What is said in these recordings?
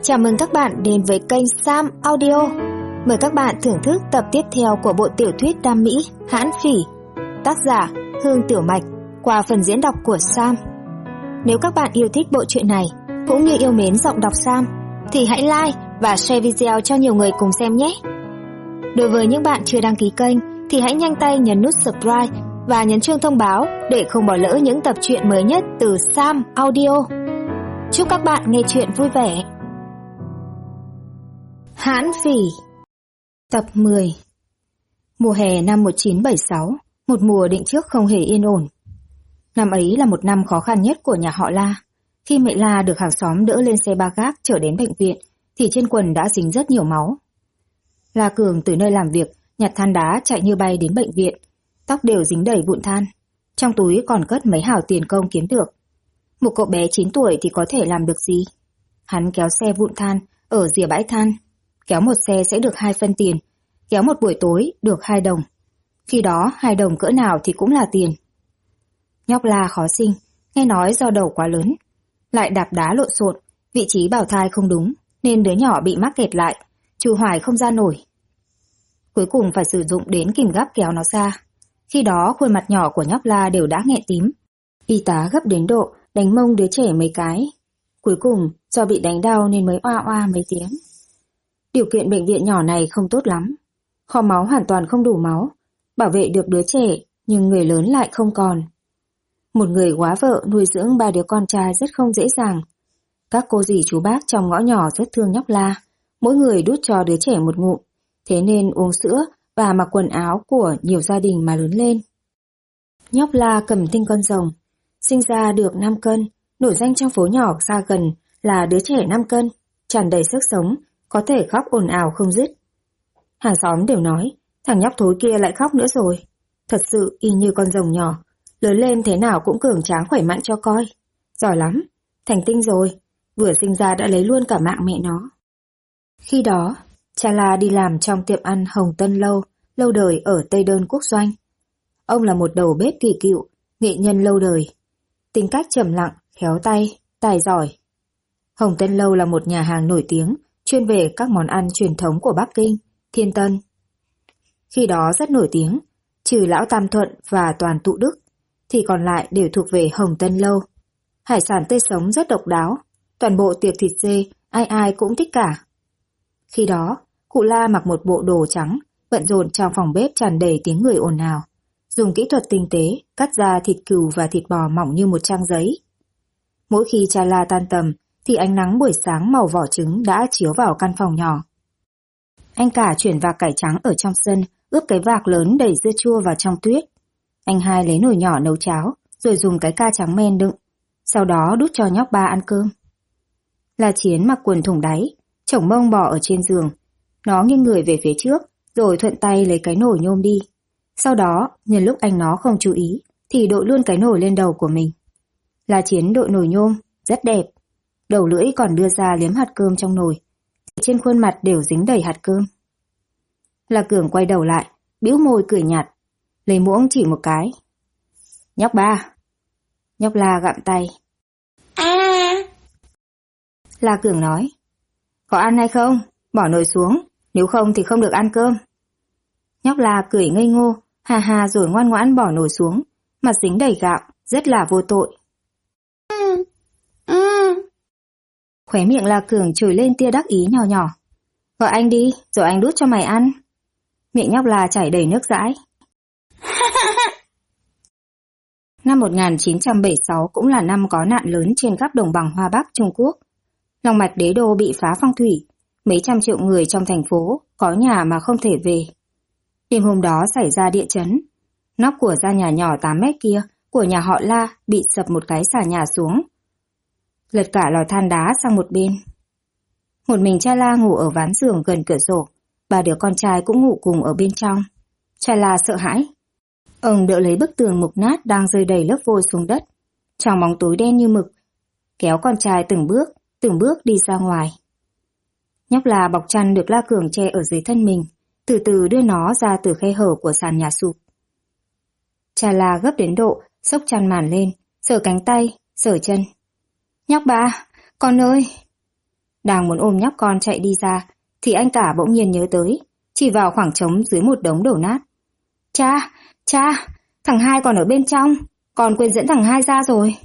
Chào mừng các bạn đến với kênh Sam Audio. Mời các bạn thưởng thức tập tiếp theo của bộ tiểu thuyết Đam Mỹ Hãn Phỉ, tác giả Hương Tiểu Mạch, qua phần diễn đọc của Sam. Nếu các bạn yêu thích bộ truyện này cũng như yêu mến giọng đọc Sam thì hãy like và share video cho nhiều người cùng xem nhé. Đối với những bạn chưa đăng ký kênh thì hãy nhanh tay nhấn nút subscribe và nhấn chuông thông báo để không bỏ lỡ những tập truyện mới nhất từ Sam Audio. Chúc các bạn nghe truyện vui vẻ. Hãn Phỉ, tập 10. Mùa hè năm 1976, một mùa định trước không hề yên ổn. Năm ấy là một năm khó khăn nhất của nhà họ La. Khi mẹ La được hàng xóm đỡ lên xe ba gác chở đến bệnh viện, thì trên quần đã dính rất nhiều máu. La Cường từ nơi làm việc, nhặt than đá chạy như bay đến bệnh viện, tóc đều dính đầy vụn than. Trong túi còn cất mấy hào tiền công kiếm được. Một cậu bé 9 tuổi thì có thể làm được gì? Hắn kéo xe vụn than ở rìa bãi than. Kéo một xe sẽ được 2 phân tiền, kéo một buổi tối được 2 đồng. Khi đó 2 đồng cỡ nào thì cũng là tiền. Nhóc La khó sinh, nghe nói do đầu quá lớn, lại đạp đá lộn xộn, vị trí bào thai không đúng, nên đứa nhỏ bị mắc kẹt lại, chu hoài không ra nổi. Cuối cùng phải sử dụng đến kìm gắp kéo nó ra. Khi đó khuôn mặt nhỏ của nhóc La đều đã nghẹn tím. Y tá gấp đến độ đánh mông đứa trẻ mấy cái. Cuối cùng do bị đánh đau nên mới oa oa mấy tiếng. Điều kiện bệnh viện nhỏ này không tốt lắm. Kho máu hoàn toàn không đủ máu, bảo vệ được đứa trẻ nhưng người lớn lại không còn. Một người góa vợ nuôi dưỡng 3 đứa con trai rất không dễ dàng. Các cô dì chú bác trong ngõ nhỏ rất thương nhóc La, mỗi người đút cho đứa trẻ một ngụm, thế nên uống sữa và mặc quần áo của nhiều gia đình mà lớn lên. Nhóc La cầm tinh con rồng, sinh ra được 5 cân, nổi danh trong phố nhỏ xa gần là đứa trẻ 5 cân, tràn đầy sức sống, có thể khóc ồn ào không dứt. Hàng xóm đều nói, thằng nhóc thối kia lại khóc nữa rồi. Thật sự y như con rồng nhỏ, lớn lên thế nào cũng cường tráng khỏe mạnh cho coi. Giỏi lắm, thành tinh rồi, vừa sinh ra đã lấy luôn cả mạng mẹ nó. Khi đó, cha La đi làm trong tiệm ăn Hồng Tân lâu đời ở Tây Đơn Quốc Doanh. Ông là một đầu bếp kỳ cựu, nghệ nhân lâu đời. Tính cách trầm lặng, khéo tay, tài giỏi. Hồng Tân Lâu là một nhà hàng nổi tiếng, chuyên về các món ăn truyền thống của Bắc Kinh, Thiên Tân. Khi đó rất nổi tiếng, trừ lão Tam Thuận và toàn Tụ Đức, thì còn lại đều thuộc về Hồng Tân Lâu. Hải sản tươi sống rất độc đáo, toàn bộ tiệc thịt dê, ai ai cũng thích cả. Khi đó, cụ La mặc một bộ đồ trắng, bận rộn trong phòng bếp tràn đầy tiếng người ồn ào, dùng kỹ thuật tinh tế, cắt ra thịt cừu và thịt bò mỏng như một trang giấy. Mỗi khi cha La tan tầm, thì ánh nắng buổi sáng màu vỏ trứng đã chiếu vào căn phòng nhỏ. Anh cả chuyển vạc cải trắng ở trong sân, ướp cái vạc lớn đẩy dưa chua vào trong tuyết. Anh hai lấy nồi nhỏ nấu cháo, rồi dùng cái ca trắng men đựng, sau đó đút cho nhóc Ba ăn cơm. La Chiến mặc quần thủng đáy, chổng mông bò ở trên giường. Nó nghiêng người về phía trước, rồi thuận tay lấy cái nồi nhôm đi. Sau đó, nhân lúc anh nó không chú ý, thì đội luôn cái nồi lên đầu của mình. La Chiến đội nồi nhôm, rất đẹp. Đầu lưỡi còn đưa ra liếm hạt cơm trong nồi. Trên khuôn mặt đều dính đầy hạt cơm. La Cường quay đầu lại, bĩu môi cười nhạt, lấy muỗng chỉ một cái. Nhóc Ba. Nhóc La gặm tay. La Cường nói, có ăn hay không? Bỏ nồi xuống, nếu không thì không được ăn cơm. Nhóc La cười ngây ngô, hà hà rồi ngoan ngoãn bỏ nồi xuống, mặt dính đầy gạo, rất là vô tội. Khóe miệng La Cường trồi lên tia đắc ý nhỏ nhỏ. Gọi anh đi, rồi anh đút cho mày ăn. Miệng nhóc La chảy đầy nước dãi. Năm 1976 cũng là năm có nạn lớn trên khắp đồng bằng Hoa Bắc Trung Quốc. Long mạch đế đô bị phá phong thủy, mấy trăm triệu người trong thành phố có nhà mà không thể về. Đêm hôm đó xảy ra địa chấn. Nóc của gian nhà nhỏ 8 mét kia của nhà họ La bị sập một cái xà nhà xuống, lật cả lò than đá sang một bên. Một mình cha La ngủ ở ván giường gần cửa sổ, 3 đứa con trai cũng ngủ cùng ở bên trong. Cha La sợ hãi. Ông đỡ lấy bức tường mục nát đang rơi đầy lớp vôi xuống đất, trong bóng tối đen như mực, kéo con trai từng bước đi ra ngoài. Nhóc La bọc chăn được La Cường che ở dưới thân mình, từ từ đưa nó ra từ khe hở của sàn nhà sụp. Cha La gấp đến độ xốc chăn màn lên, sờ cánh tay, sờ chân. Nhóc Ba, con ơi! Đang muốn ôm nhóc con chạy đi ra, thì anh cả bỗng nhiên nhớ tới, chỉ vào khoảng trống dưới một đống đổ nát. Cha, thằng Hai còn ở bên trong, con quên dẫn thằng Hai ra rồi.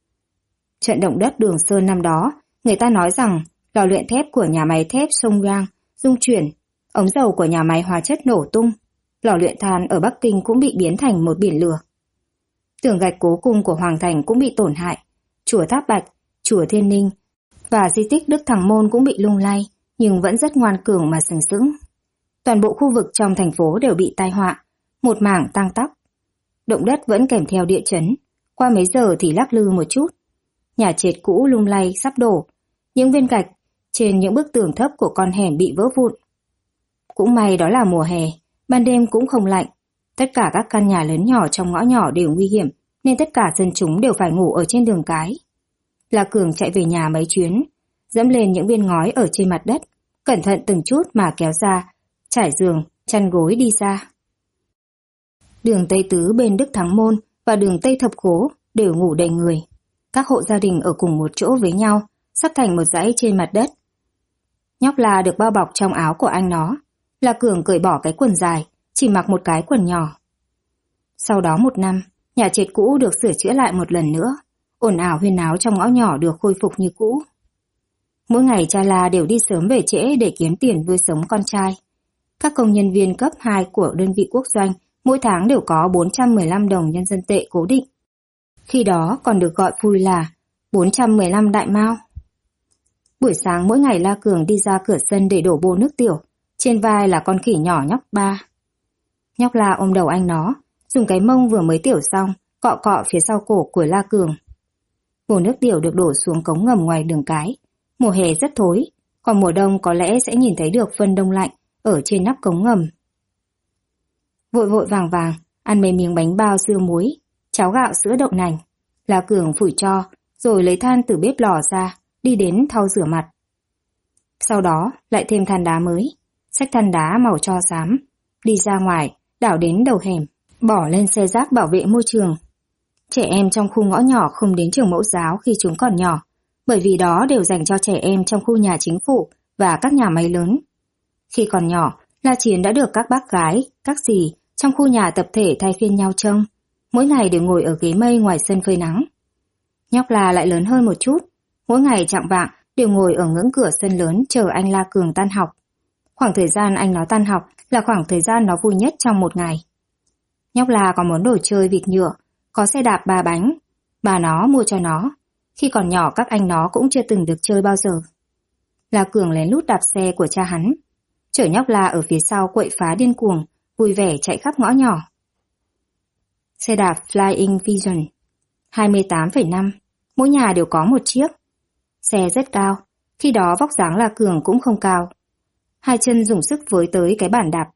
Trận động đất Đường Sơn năm đó, người ta nói rằng lò luyện thép của nhà máy thép Songyang rung chuyển, ống dầu của nhà máy hóa chất nổ tung, lò luyện than ở Bắc Kinh cũng bị biến thành một biển lửa. Tường gạch cố cung của Hoàng Thành cũng bị tổn hại, chùa Tháp Bạch, chùa Thiên Ninh và di tích Đức Thắng Môn cũng bị lung lay, nhưng vẫn rất ngoan cường mà sừng sững. Toàn bộ khu vực trong thành phố đều bị tai họa, một mảng tang tóc. Động đất vẫn kèm theo địa chấn, qua mấy giờ thì lắc lư một chút. Nhà trệt cũ lung lay sắp đổ, những viên gạch trên những bức tường thấp của con hẻm bị vỡ vụn. Cũng may đó là mùa hè, ban đêm cũng không lạnh. Tất cả các căn nhà lớn nhỏ trong ngõ nhỏ đều nguy hiểm, nên tất cả dân chúng đều phải ngủ ở trên đường cái. La Cường chạy về nhà mấy chuyến, dẫm lên những viên ngói ở trên mặt đất, cẩn thận từng chút mà kéo ra, trải giường, chăn gối đi ra. Đường Tây Tứ bên Đức Thắng Môn và đường Tây Thập Khố đều ngủ đầy người. Các hộ gia đình ở cùng một chỗ với nhau, sắp thành một dãy trên mặt đất. Nhóc La được bao bọc trong áo của anh nó. La Cường cởi bỏ cái quần dài, chỉ mặc một cái quần nhỏ. Sau đó một năm, nhà trệt cũ được sửa chữa lại một lần nữa. Ồn ào huyên náo trong ngõ nhỏ được khôi phục như cũ. Mỗi ngày cha La đều đi sớm về trễ để kiếm tiền nuôi sống con trai. Các công nhân viên cấp 2 của đơn vị quốc doanh mỗi tháng đều có 415 đồng nhân dân tệ cố định. Khi đó còn được gọi vui là 415 đại mao. Buổi sáng mỗi ngày La Cường đi ra cửa sân để đổ bô nước tiểu, trên vai là con khỉ nhỏ nhóc Ba. Nhóc La ôm đầu anh nó, dùng cái mông vừa mới tiểu xong, cọ cọ phía sau cổ của La Cường. Bô nước tiểu được đổ xuống cống ngầm ngoài đường cái. Mùa hè rất thối, còn mùa đông có lẽ sẽ nhìn thấy được phân đông lạnh ở trên nắp cống ngầm. Vội vội vàng vàng, ăn mấy miếng bánh bao dưa muối, cháo gạo sữa đậu nành. La Cường phủi tro, rồi lấy than từ bếp lò ra, đi đến thau rửa mặt. Sau đó lại thêm than đá mới, xách than đá màu tro xám, đi ra ngoài, đảo đến đầu hẻm, bỏ lên xe rác bảo vệ môi trường. Trẻ em trong khu ngõ nhỏ không đến trường mẫu giáo khi chúng còn nhỏ, bởi vì đó đều dành cho trẻ em trong khu nhà chính phủ và các nhà máy lớn. Khi còn nhỏ, La Chiến đã được các bác gái, các dì trong khu nhà tập thể thay phiên nhau trông, mỗi ngày đều ngồi ở ghế mây ngoài sân phơi nắng. Nhóc La lại lớn hơn một chút, mỗi ngày chạng vạng đều ngồi ở ngưỡng cửa sân lớn chờ anh La Cường tan học. Khoảng thời gian anh nó tan học là khoảng thời gian nó vui nhất trong một ngày. Nhóc La có món đồ chơi vịt nhựa, có xe đạp 3 bánh, bà nó mua cho nó. Khi còn nhỏ các anh nó cũng chưa từng được chơi bao giờ. La Cường lén lút đạp xe của cha hắn, chở nhóc La ở phía sau quậy phá điên cuồng, vui vẻ chạy khắp ngõ nhỏ. Xe đạp Flying Vision 28,5, mỗi nhà đều có một chiếc. Xe rất cao, khi đó vóc dáng La Cường cũng không cao. Hai chân dùng sức với tới cái bàn đạp.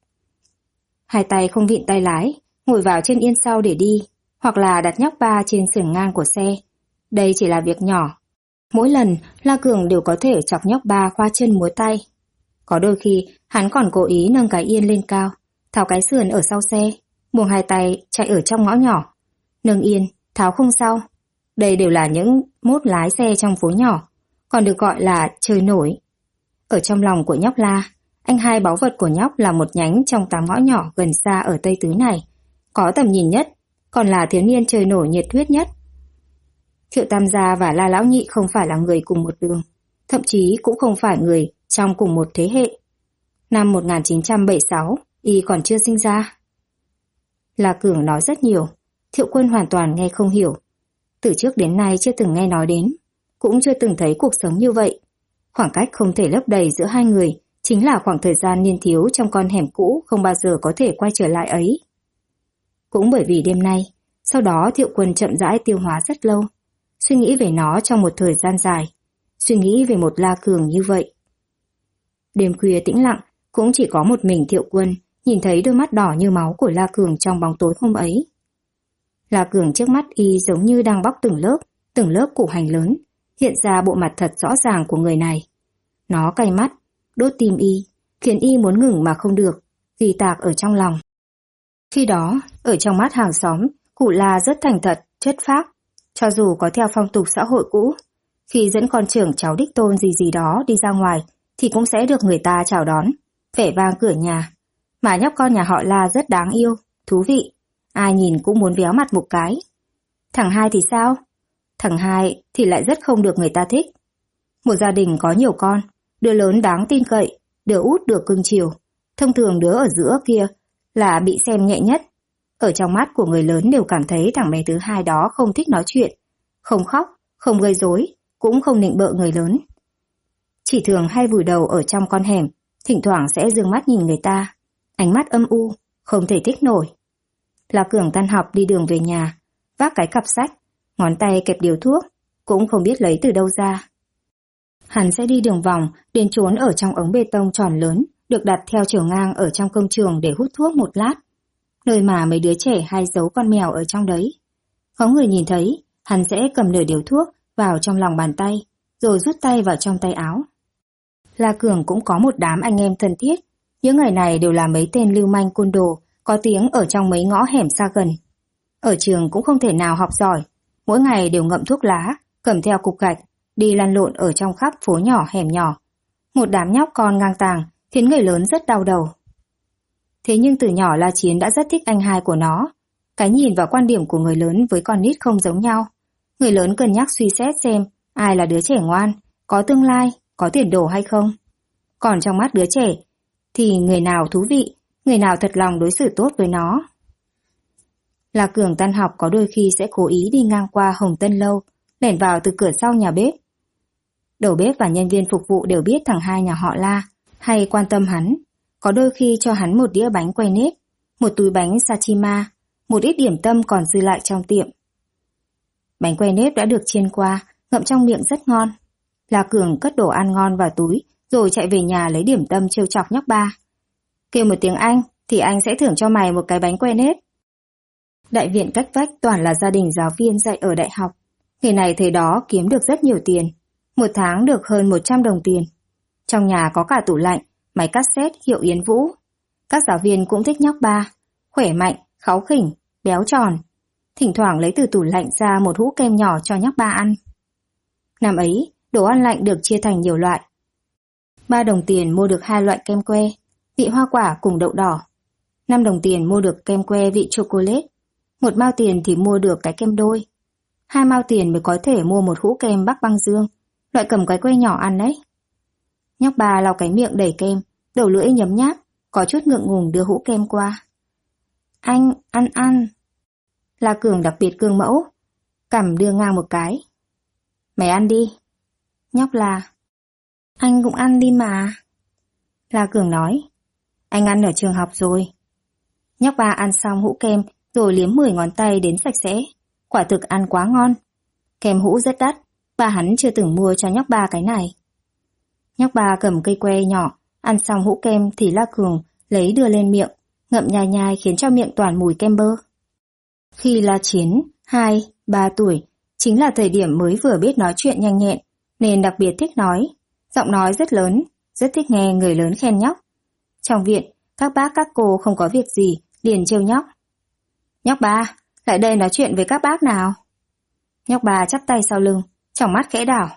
Hai tay không vịn tay lái, ngồi vào trên yên sau để đi, hoặc là đặt nhóc Ba trên sườn ngang của xe. Đây chỉ là việc nhỏ. Mỗi lần, La Cường đều có thể chọc nhóc Ba khoa chân múa tay. Có đôi khi, hắn còn cố ý nâng cái yên lên cao, tháo cái sườn ở sau xe, buông hai tay chạy ở trong ngõ nhỏ. Nâng yên, tháo khung sau. Đây đều là những mốt lái xe trong phố nhỏ, còn được gọi là chơi nổi. Ở trong lòng của nhóc La, anh hai báu vật của nhóc là một nhánh trong 8 ngõ nhỏ gần xa ở Tây Tứ này, có tầm nhìn nhất, còn là thiếu niên chơi nổi nhiệt huyết nhất. Thiệu Tam Gia và La Lão Nhị không phải là người cùng một đường, thậm chí cũng không phải người trong cùng một thế hệ. Năm 1976, y còn chưa sinh ra. La Cường nói rất nhiều, Thiệu Quân hoàn toàn nghe không hiểu. Từ trước đến nay chưa từng nghe nói đến, cũng chưa từng thấy cuộc sống như vậy. Khoảng cách không thể lấp đầy giữa hai người chính là khoảng thời gian niên thiếu trong con hẻm cũ không bao giờ có thể quay trở lại ấy. Cũng bởi vì đêm nay, sau đó Thiệu Quân chậm rãi tiêu hóa rất lâu, suy nghĩ về nó trong một thời gian dài, suy nghĩ về một La Cường như vậy. Đêm khuya tĩnh lặng, cũng chỉ có một mình Thiệu Quân nhìn thấy đôi mắt đỏ như máu của La Cường trong bóng tối hôm ấy. La Cường trước mắt y giống như đang bóc từng lớp củ hành lớn, hiện ra bộ mặt thật rõ ràng của người này. Nó cay mắt, đốt tim y, khiến y muốn ngừng mà không được, ghi tạc ở trong lòng. Khi đó, ở trong mắt hàng xóm, cụ La rất thành thật, chất phác, cho dù có theo phong tục xã hội cũ, Khi dẫn con trưởng cháu đích tôn gì gì đó đi ra ngoài thì cũng sẽ được người ta chào đón, vẻ vang cửa nhà. Mà nhóc con nhà họ La rất đáng yêu, thú vị, ai nhìn cũng muốn véo mặt một cái. Thằng hai thì sao? Thằng hai thì lại rất không được người ta thích. Một gia đình có nhiều con, đứa lớn đáng tin cậy, đứa út được cưng chiều. Thông thường đứa ở giữa kia là bị xem nhẹ nhất. Ở trong mắt của người lớn đều cảm thấy thằng bé thứ hai đó không thích nói chuyện, không khóc, không gây rối, cũng không nịnh bợ người lớn. Chỉ thường hay vùi đầu ở trong con hẻm, thỉnh thoảng sẽ dương mắt nhìn người ta, ánh mắt âm u, không thể thích nổi. La Cường tan học đi đường về nhà, vác cái cặp sách, ngón tay kẹp điếu thuốc, cũng không biết lấy từ đâu ra. Hắn sẽ đi đường vòng, đến trốn ở trong ống bê tông tròn lớn, được đặt theo chiều ngang ở trong công trường để hút thuốc một lát, nơi mà mấy đứa trẻ hay giấu con mèo ở trong đấy. Có người nhìn thấy, hắn sẽ cầm nửa điếu thuốc vào trong lòng bàn tay, rồi rút tay vào trong tay áo. La Cường cũng có một đám anh em thân thiết, những người này đều là mấy tên lưu manh côn đồ, có tiếng ở trong mấy ngõ hẻm xa gần. Ở trường cũng không thể nào học giỏi, mỗi ngày đều ngậm thuốc lá, cầm theo cục gạch, đi lăn lộn ở trong khắp phố nhỏ hẻm nhỏ. Một đám nhóc con ngang tàng, khiến người lớn rất đau đầu. Thế nhưng từ nhỏ La Chiến đã rất thích anh hai của nó. Cái nhìn và quan điểm của người lớn với con nít không giống nhau. Người lớn cân nhắc suy xét xem ai là đứa trẻ ngoan, có tương lai, có tiền đồ hay không. Còn trong mắt đứa trẻ, thì người nào thú vị, người nào thật lòng đối xử tốt với nó. La Cường tan học có đôi khi sẽ cố ý đi ngang qua Hồng Tân Lâu, lẻn vào từ cửa sau nhà bếp. Đầu bếp và nhân viên phục vụ đều biết thằng hai nhà họ La, hay quan tâm hắn. Có đôi khi cho hắn một đĩa bánh quay nếp, một túi bánh Sachima, một ít điểm tâm còn dư lại trong tiệm. Bánh quay nếp đã được chiên qua, ngậm trong miệng rất ngon. La Cường cất đồ ăn ngon vào túi, rồi chạy về nhà lấy điểm tâm trêu chọc nhóc ba. Kêu một tiếng Anh, thì anh sẽ thưởng cho mày một cái bánh quay nếp. Đại viện cách vách toàn là gia đình giáo viên dạy ở đại học. Người này thời đó kiếm được rất nhiều tiền, một tháng được hơn 100 đồng tiền. Trong nhà có cả tủ lạnh, máy cassette hiệu Yến Vũ. Các giáo viên cũng thích nhóc ba, khỏe mạnh, kháu khỉnh, béo tròn. Thỉnh thoảng lấy từ tủ lạnh ra một hũ kem nhỏ cho nhóc ba ăn. Năm ấy, đồ ăn lạnh được chia thành nhiều loại. 3 đồng tiền mua được 2 loại kem que, vị hoa quả cùng đậu đỏ. 5 đồng tiền mua được kem que vị chocolate. 1 mao tiền thì mua được cái kem đôi. 2 mao tiền mới có thể mua một hũ kem Bắc Băng Dương, loại cầm cái que nhỏ ăn đấy. Nhóc ba lau cái miệng đầy kem, đầu lưỡi nhấm nháp, có chút ngượng ngùng đưa hũ kem qua. Anh, ăn. La Cường đặc biệt gương mẫu, cằm đưa ngang một cái. Mày ăn đi. Nhóc La. Anh cũng ăn đi mà. La Cường nói. Anh ăn ở trường học rồi. Nhóc ba ăn xong hũ kem, rồi liếm 10 ngón tay đến sạch sẽ. Quả thực ăn quá ngon. Kem hũ rất đắt, ba hắn chưa từng mua cho nhóc ba cái này. Nhóc ba cầm cây que nhỏ, ăn xong hũ kem thì La Cường lấy đưa lên miệng, ngậm nhai nhai khiến cho miệng toàn mùi kem bơ. Khi La Chiến, 2, 3 tuổi, chính là thời điểm mới vừa biết nói chuyện nhanh nhẹn, nên đặc biệt thích nói. Giọng nói rất lớn, rất thích nghe người lớn khen nhóc. Trong viện, các bác các cô không có việc gì, liền trêu nhóc. Nhóc ba, lại đây nói chuyện với các bác nào. Nhóc ba chắp tay sau lưng, trong mắt khẽ đảo.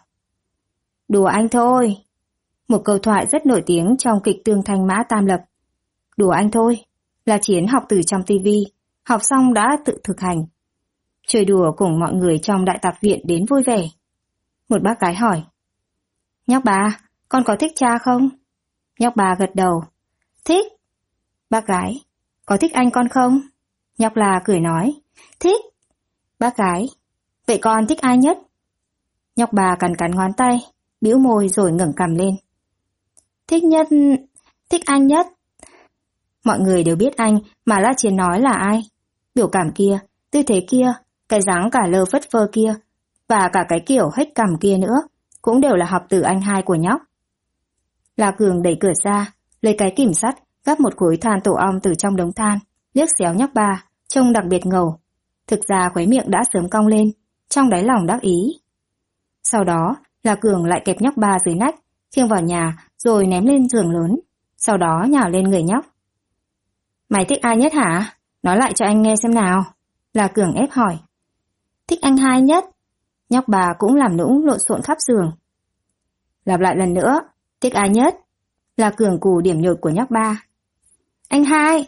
Đùa anh thôi. Một câu thoại rất nổi tiếng trong kịch Tương Thanh Mã Tam Lập. Đùa anh thôi, La Chiến học từ trong tivi, học xong đã tự thực hành. Chơi đùa cùng mọi người trong đại tạp viện đến vui vẻ. Một bác gái hỏi. Nhóc ba, con có thích cha không? Nhóc ba gật đầu. Thích. Bác gái, có thích anh con không? Nhóc La cười nói. Thích. Bác gái, vậy con thích ai nhất? Nhóc ba cắn cắn ngón tay, bĩu môi rồi ngẩng cằm lên. Thích anh nhất. Mọi người đều biết anh mà La Chiến nói là ai. Biểu cảm kia, tư thế kia, cái dáng cả lơ phất phơ kia, và cả cái kiểu hếch cằm kia nữa, cũng đều là học từ anh hai của nhóc. La Cường đẩy cửa ra, lấy cái kìm sắt, gắp một khối than tổ ong từ trong đống than, liếc xéo nhóc ba, trông đặc biệt ngầu. Thực ra khóe miệng đã sớm cong lên, trong đáy lòng đắc ý. Sau đó, La Cường lại kẹp nhóc ba dưới nách, khiêng vào nhà rồi ném lên giường lớn, sau đó nhào lên người nhóc. Mày thích ai nhất hả? Nói lại cho anh nghe xem nào. La Cường ép hỏi. Thích anh hai nhất. Nhóc bà cũng làm nũng lộn xộn khắp giường. Lặp lại lần nữa, thích ai nhất? Là Cường cù điểm nhột của nhóc ba. Anh hai.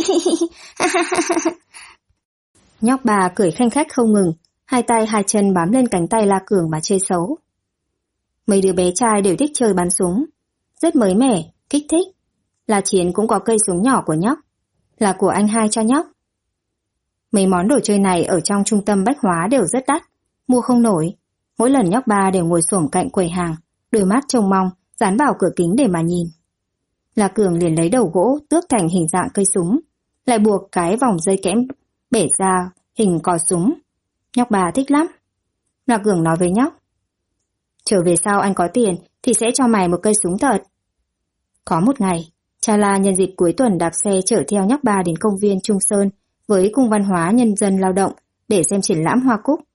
Nhóc bà cười khanh khách không ngừng, hai tay hai chân bám lên cánh tay La Cường mà chê xấu. Mấy đứa bé trai đều thích chơi bắn súng, rất mới mẻ, kích thích. La Chiến cũng có cây súng nhỏ của nhóc, là của anh hai cho nhóc. Mấy món đồ chơi này ở trong trung tâm bách hóa đều rất đắt, mua không nổi. Mỗi lần nhóc ba đều ngồi xổm cạnh quầy hàng, đôi mắt trông mong, dán vào cửa kính để mà nhìn. La Cường liền lấy đầu gỗ tước thành hình dạng cây súng, lại buộc cái vòng dây kẽm bể ra hình cò súng. Nhóc bà thích lắm. La Cường nói với nhóc, trở về sau anh có tiền thì sẽ cho mày một cây súng thật. Có một ngày, cha La nhân dịp cuối tuần đạp xe chở theo nhóc bà đến công viên Trung Sơn với Cung Văn hóa Nhân dân Lao động để xem triển lãm hoa cúc.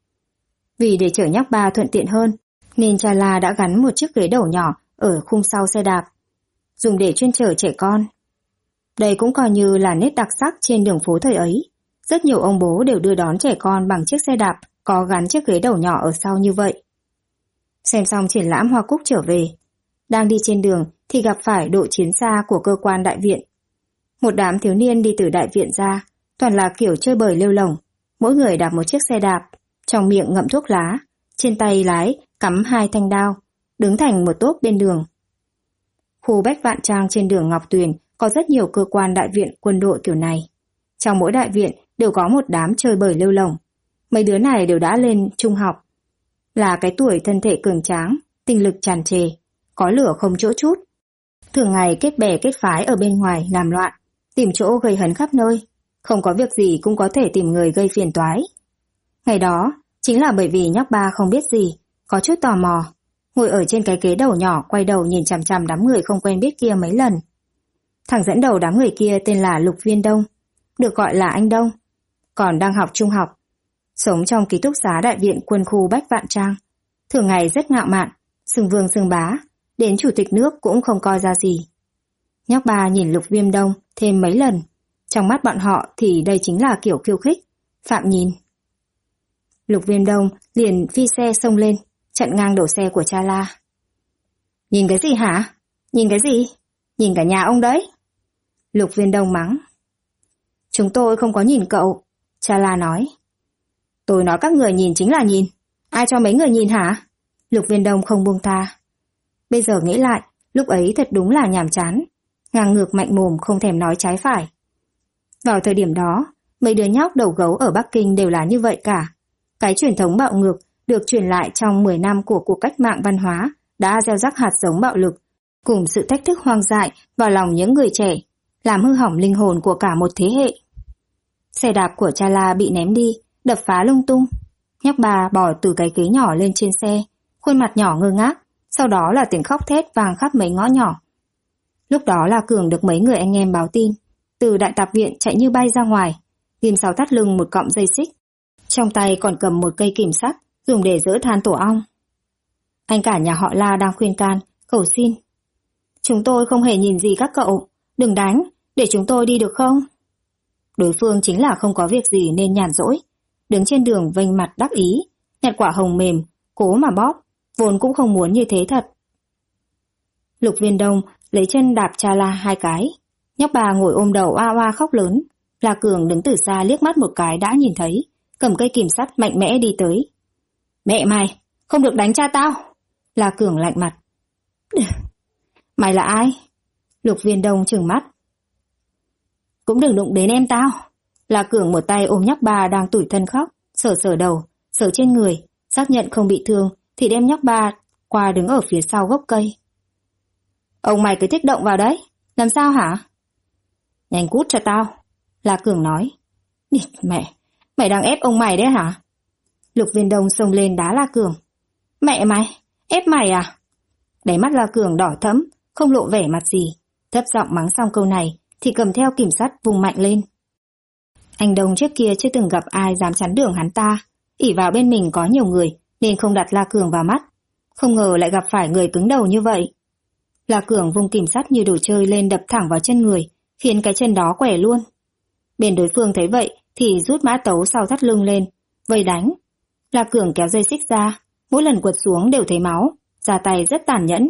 Vì để chở nhóc bà thuận tiện hơn, nên cha La đã gắn một chiếc ghế đầu nhỏ ở khung sau xe đạp, dùng để chuyên chở trẻ con. Đây cũng coi như là nét đặc sắc trên đường phố thời ấy. Rất nhiều ông bố đều đưa đón trẻ con bằng chiếc xe đạp có gắn chiếc ghế đầu nhỏ ở sau như vậy. Xem xong triển lãm hoa cúc trở về, đang đi trên đường thì gặp phải đội chiến xa của cơ quan đại viện. Một đám thiếu niên đi từ đại viện ra, toàn là kiểu chơi bời lêu lổng, mỗi người đạp một chiếc xe đạp, trong miệng ngậm thuốc lá, trên tay lái cắm hai thanh đao, đứng thành một tốp bên đường. Khu Bách Vạn Trang trên đường Ngọc Tuyền có rất nhiều cơ quan đại viện quân đội kiểu này. Trong mỗi đại viện đều có một đám chơi bời lêu lổng. Mấy đứa này đều đã lên trung học, là cái tuổi thân thể cường tráng, tinh lực tràn trề, có lửa không chỗ chút. Thường ngày kết bè kết phái ở bên ngoài làm loạn, tìm chỗ gây hấn khắp nơi, không có việc gì cũng có thể tìm người gây phiền toái. Ngày đó, chính là bởi vì nhóc ba không biết gì, có chút tò mò, ngồi ở trên cái ghế đầu nhỏ quay đầu nhìn chằm chằm đám người không quen biết kia mấy lần. Thằng dẫn đầu đám người kia tên là Lục Viên Đông, được gọi là anh Đông, còn đang học trung học, sống trong ký túc xá đại viện quân khu Bách Vạn Trang. Thường ngày rất ngạo mạn, xưng vương xưng bá, đến chủ tịch nước cũng không coi ra gì. Nhóc ba nhìn Lục Viêm Đông thêm mấy lần, trong mắt bọn họ thì đây chính là kiểu khiêu khích, phạm nhìn. Lục Viêm Đông liền phi xe xông lên, chặn ngang đầu xe của cha La. Nhìn cái gì hả? Nhìn cái gì? Nhìn cả nhà ông đấy. Lục Viêm Đông mắng. Chúng tôi không có nhìn cậu, cha La nói. Tôi nói các người nhìn chính là nhìn. Ai cho mấy người nhìn hả? Lục Viên Đông không buông tha. Bây giờ nghĩ lại, lúc ấy thật đúng là nhàm chán, ngang ngược mạnh mồm không thèm nói trái phải. Vào thời điểm đó, mấy đứa nhóc đầu gấu ở Bắc Kinh đều là như vậy cả. Cái truyền thống bạo ngược được truyền lại trong 10 năm của cuộc cách mạng văn hóa đã gieo rắc hạt giống bạo lực, cùng sự thách thức hoang dại vào lòng những người trẻ, làm hư hỏng linh hồn của cả một thế hệ. Xe đạp của cha La bị ném đi, đập phá lung tung. Nhóc bà bò từ cái ghế nhỏ lên trên xe, khuôn mặt nhỏ ngơ ngác, sau đó là tiếng khóc thét vang khắp mấy ngõ nhỏ. Lúc đó là Cường được mấy người anh em báo tin, từ đại tạp viện chạy như bay ra ngoài, ghim sau thắt lưng một cọng dây xích, trong tay còn cầm một cây kìm sắt dùng để dỡ than tổ ong. Anh cả nhà họ La đang khuyên can, cầu xin. Chúng tôi không hề nhìn gì các cậu, đừng đánh, để chúng tôi đi được không? Đối phương chính là không có việc gì nên nhàn rỗi, đứng trên đường vênh mặt đắc ý, nhặt quả hồng mềm, cố mà bóp, vốn cũng không muốn như thế thật. Lục Viên Đông lấy chân đạp cha La hai cái, nhóc bà ngồi ôm đầu oa oa khóc lớn. La Cường đứng từ xa liếc mắt một cái đã nhìn thấy, cầm cây kìm sắt mạnh mẽ đi tới. Mẹ mày, không được đánh cha tao. La Cường lạnh mặt. Mày là ai? Lục Viên Đông trừng mắt. Cũng đừng đụng đến em tao. La Cường một tay ôm nhóc bà đang tủi thân khóc, sờ sờ đầu, sờ trên người, xác nhận không bị thương thì đem nhóc bà qua đứng ở phía sau gốc cây. Ông mày cứ kích động vào đấy, làm sao hả? Nhanh cút cho tao, La Cường nói. Mẹ, mày đang ép ông mày đấy hả? Lục Viên Đông xông lên đá La Cường. Mẹ mày, ép mày à? Đáy mắt La Cường đỏ thẫm, không lộ vẻ mặt gì, thấp giọng mắng xong câu này thì cầm theo kìm sắt vùng mạnh lên. Anh Đông trước kia chưa từng gặp ai dám chắn đường hắn ta, ỷ vào bên mình có nhiều người nên không đặt La Cường vào mắt, không ngờ lại gặp phải người cứng đầu như vậy. La Cường vung kìm sắt như đồ chơi lên đập thẳng vào chân người, khiến cái chân đó quẻ luôn. Bên đối phương thấy vậy thì rút mã tấu sau thắt lưng lên, vây đánh. La Cường kéo dây xích ra, mỗi lần quật xuống đều thấy máu, ra tay rất tàn nhẫn.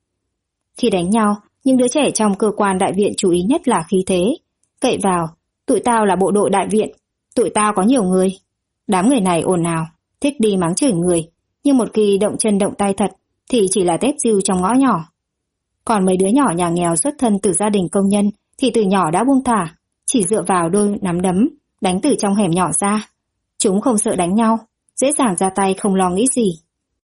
Khi đánh nhau, những đứa trẻ trong cơ quan đại viện chú ý nhất là khí thế. Cậy vào, tụi tao là bộ đội đại viện, tụi tao có nhiều người. Đám người này ồn ào, thích đi mắng chửi người, nhưng một khi động chân động tay thật thì chỉ là tép diêu trong ngõ nhỏ. Còn mấy đứa nhỏ nhà nghèo xuất thân từ gia đình công nhân thì từ nhỏ đã buông thả, chỉ dựa vào đôi nắm đấm, đánh từ trong hẻm nhỏ ra. Chúng không sợ đánh nhau, dễ dàng ra tay không lo nghĩ gì.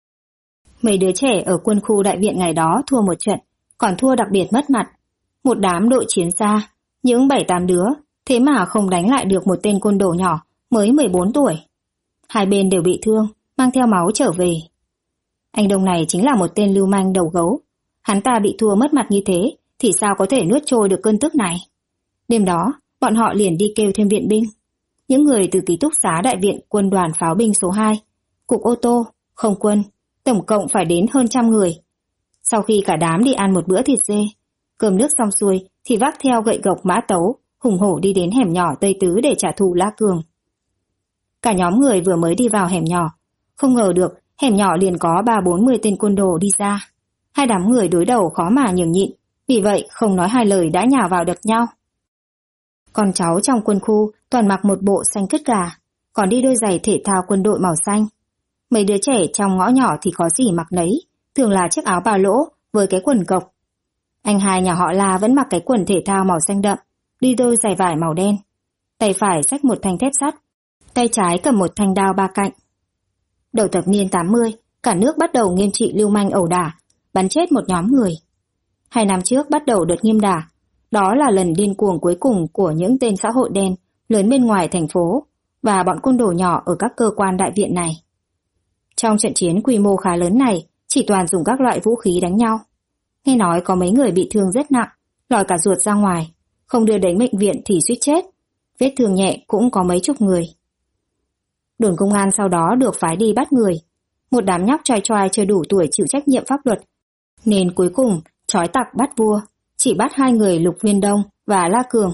Mấy đứa trẻ ở quân khu đại viện ngày đó thua một trận, còn thua đặc biệt mất mặt. Một đám đội chiến xa, những 7-8 đứa, thế mà không đánh lại được một tên côn đồ nhỏ mới 14 tuổi. Hai bên đều bị thương, mang theo máu trở về. Anh Đông này chính là một tên lưu manh đầu gấu. Hắn ta bị thua mất mặt như thế thì sao có thể nuốt trôi được cơn tức này. Đêm đó, bọn họ liền đi kêu thêm viện binh. Những người từ ký túc xá đại viện quân đoàn pháo binh số 2, cục ô tô, không quân, tổng cộng phải đến hơn 100 người. Sau khi cả đám đi ăn một bữa thịt dê, cơm nước xong xuôi thì vác theo gậy gộc mã tấu, hùng hổ đi đến hẻm nhỏ Tây Tứ để trả thù La Cường. Cả nhóm người vừa mới đi vào hẻm nhỏ, không ngờ được hẻm nhỏ liền có 30-40 tên côn đồ đi ra. Hai đám người đối đầu khó mà nhường nhịn, vì vậy không nói hai lời đã nhào vào đập nhau. Con cháu trong quân khu toàn mặc một bộ xanh cứt gà, còn đi đôi giày thể thao quân đội màu xanh. Mấy đứa trẻ trong ngõ nhỏ thì có gì mặc nấy, thường là chiếc áo ba lỗ với cái quần cộc. Anh hai nhà họ La vẫn mặc cái quần thể thao màu xanh đậm, đi đôi giày vải màu đen. Tay phải xách một thanh thép sắt, tay trái cầm một thanh đao ba cạnh. Đầu thập niên 80, cả nước bắt đầu nghiêm trị lưu manh ẩu đả, bắn chết một nhóm người. 2 năm trước bắt đầu đợt nghiêm đả, đó là lần điên cuồng cuối cùng của những tên xã hội đen lớn bên ngoài thành phố và bọn côn đồ nhỏ ở các cơ quan đại viện này. Trong trận chiến quy mô khá lớn này, chỉ toàn dùng các loại vũ khí đánh nhau. Nghe nói có mấy người bị thương rất nặng, lòi cả ruột ra ngoài, không đưa đến bệnh viện thì suýt chết. Vết thương nhẹ cũng có mấy chục người. Đồn công an sau đó được phái đi bắt người. Một đám nhóc trai trai chưa đủ tuổi chịu trách nhiệm pháp luật, nên cuối cùng trói tặc bắt vua, chỉ bắt 2 người Lục Viên Đông và La Cường.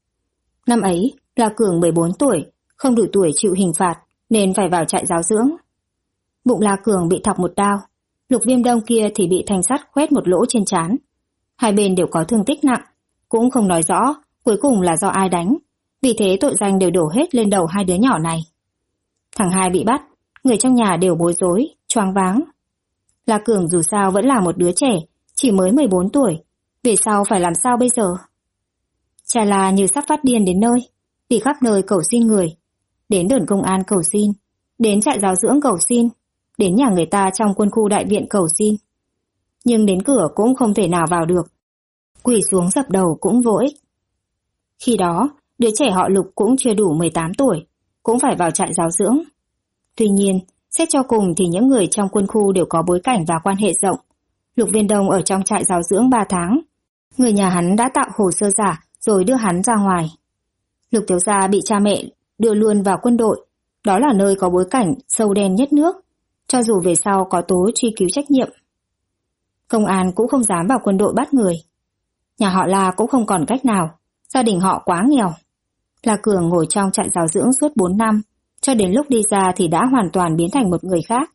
Năm ấy, La Cường 14 tuổi, không đủ tuổi chịu hình phạt, nên phải vào trại giáo dưỡng. Bụng La Cường bị thọc một đao, Lục Viêm Đông kia thì bị thanh sắt khoét một lỗ trên trán. Hai bên đều có thương tích nặng, cũng không nói rõ cuối cùng là do ai đánh, vì thế tội danh đều đổ hết lên đầu hai đứa nhỏ này. Thằng hai bị bắt, người trong nhà đều bối rối, choáng váng. La Cường dù sao vẫn là một đứa trẻ, chỉ mới 14 tuổi, về sau phải làm sao bây giờ? Cha La như sắp phát điên đến nơi, đi khắp nơi cầu xin người, đến đồn công an cầu xin, đến trại giáo dưỡng cầu xin, đến nhà người ta trong quân khu đại viện cầu xin. Nhưng đến cửa cũng không thể nào vào được, quỳ xuống dập đầu cũng vô ích. Khi đó, đứa trẻ họ Lục cũng chưa đủ 18 tuổi, cũng phải vào trại giáo dưỡng. Tuy nhiên, xét cho cùng thì những người trong quân khu đều có bối cảnh và quan hệ rộng. Lục Viên Đông ở trong trại giáo dưỡng 3 tháng. Người nhà hắn đã tạo hồ sơ giả rồi đưa hắn ra ngoài. Lục thiếu gia bị cha mẹ đưa luôn vào quân đội. Đó là nơi có bối cảnh sâu đen nhất nước, cho dù về sau có tố truy cứu trách nhiệm. Công an cũng không dám vào quân đội bắt người. Nhà họ La cũng không còn cách nào, gia đình họ quá nghèo. La Cường ngồi trong trại giáo dưỡng suốt 4 năm, cho đến lúc đi ra thì đã hoàn toàn biến thành một người khác.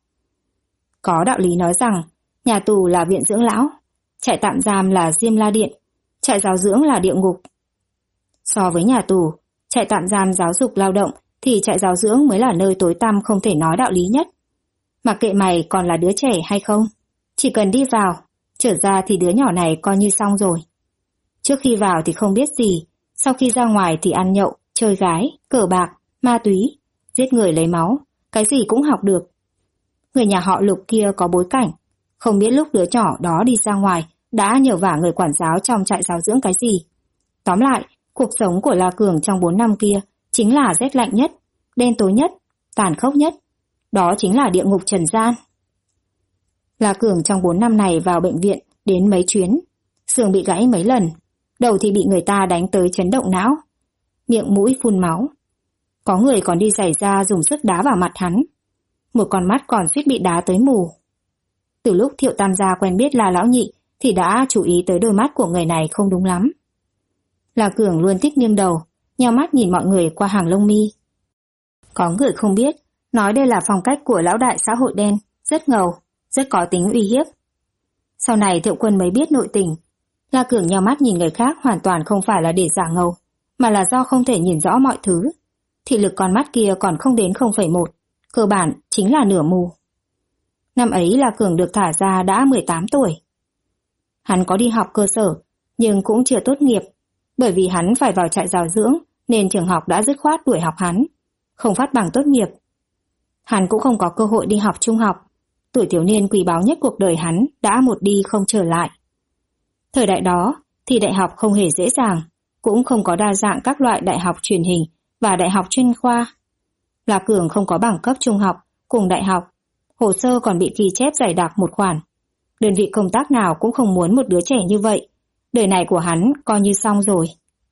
Có đạo lý nói rằng, nhà tù là viện dưỡng lão, trại tạm giam là Diêm La Điện, trại giáo dưỡng là địa ngục. So với nhà tù, trại tạm giam giáo dục lao động thì trại giáo dưỡng mới là nơi tối tăm không thể nói đạo lý nhất. Mặc kệ mày còn là đứa trẻ hay không, chỉ cần đi vào, trở ra thì đứa nhỏ này coi như xong rồi. Trước khi vào thì không biết gì, sau khi ra ngoài thì ăn nhậu, chơi gái, cờ bạc, ma túy, giết người lấy máu, cái gì cũng học được. Người nhà họ Lục kia có bối cảnh, không biết lúc đứa nhỏ đó đi ra ngoài đã nhờ vả người quản giáo trong trại giáo dưỡng cái gì. Tóm lại, cuộc sống của La Cường trong 4 năm kia chính là rét lạnh nhất, đen tối nhất, tàn khốc nhất. Đó chính là địa ngục trần gian. La Cường trong 4 năm này vào bệnh viện đến mấy chuyến, xương bị gãy mấy lần, đầu thì bị người ta đánh tới chấn động não, miệng mũi phun máu. Có người còn đi giày ra dùng sức đá vào mặt hắn, một con mắt còn suýt bị đá tới mù. Từ lúc Thiệu Tam gia quen biết La Lão Nhị thì đã chú ý tới đôi mắt của người này không đúng lắm. La Cường luôn thích nghiêng đầu, nheo mắt nhìn mọi người qua hàng lông mi. Có người không biết, nói đây là phong cách của lão đại xã hội đen, rất ngầu, rất có tính uy hiếp. Sau này Thiệu Quân mới biết nội tình. La Cường nheo mắt nhìn người khác hoàn toàn không phải là để giả ngầu, mà là do không thể nhìn rõ mọi thứ. Thị lực con mắt kia còn không đến 0,1, cơ bản chính là nửa mù. Năm ấy La Cường được thả ra đã 18 tuổi. Hắn có đi học cơ sở, nhưng cũng chưa tốt nghiệp, bởi vì hắn phải vào trại giáo dưỡng nên trường học đã dứt khoát đuổi học hắn, không phát bằng tốt nghiệp. Hắn cũng không có cơ hội đi học trung học, tuổi thiếu niên quý báu nhất cuộc đời hắn đã một đi không trở lại. Thời đại đó thì đại học không hề dễ dàng, cũng không có đa dạng các loại đại học truyền hình và đại học chuyên khoa. La Cường không có bằng cấp trung học cùng đại học, hồ sơ còn bị ghi chép dày đặc một khoản. Đơn vị công tác nào cũng không muốn một đứa trẻ như vậy, đời này của hắn coi như xong rồi.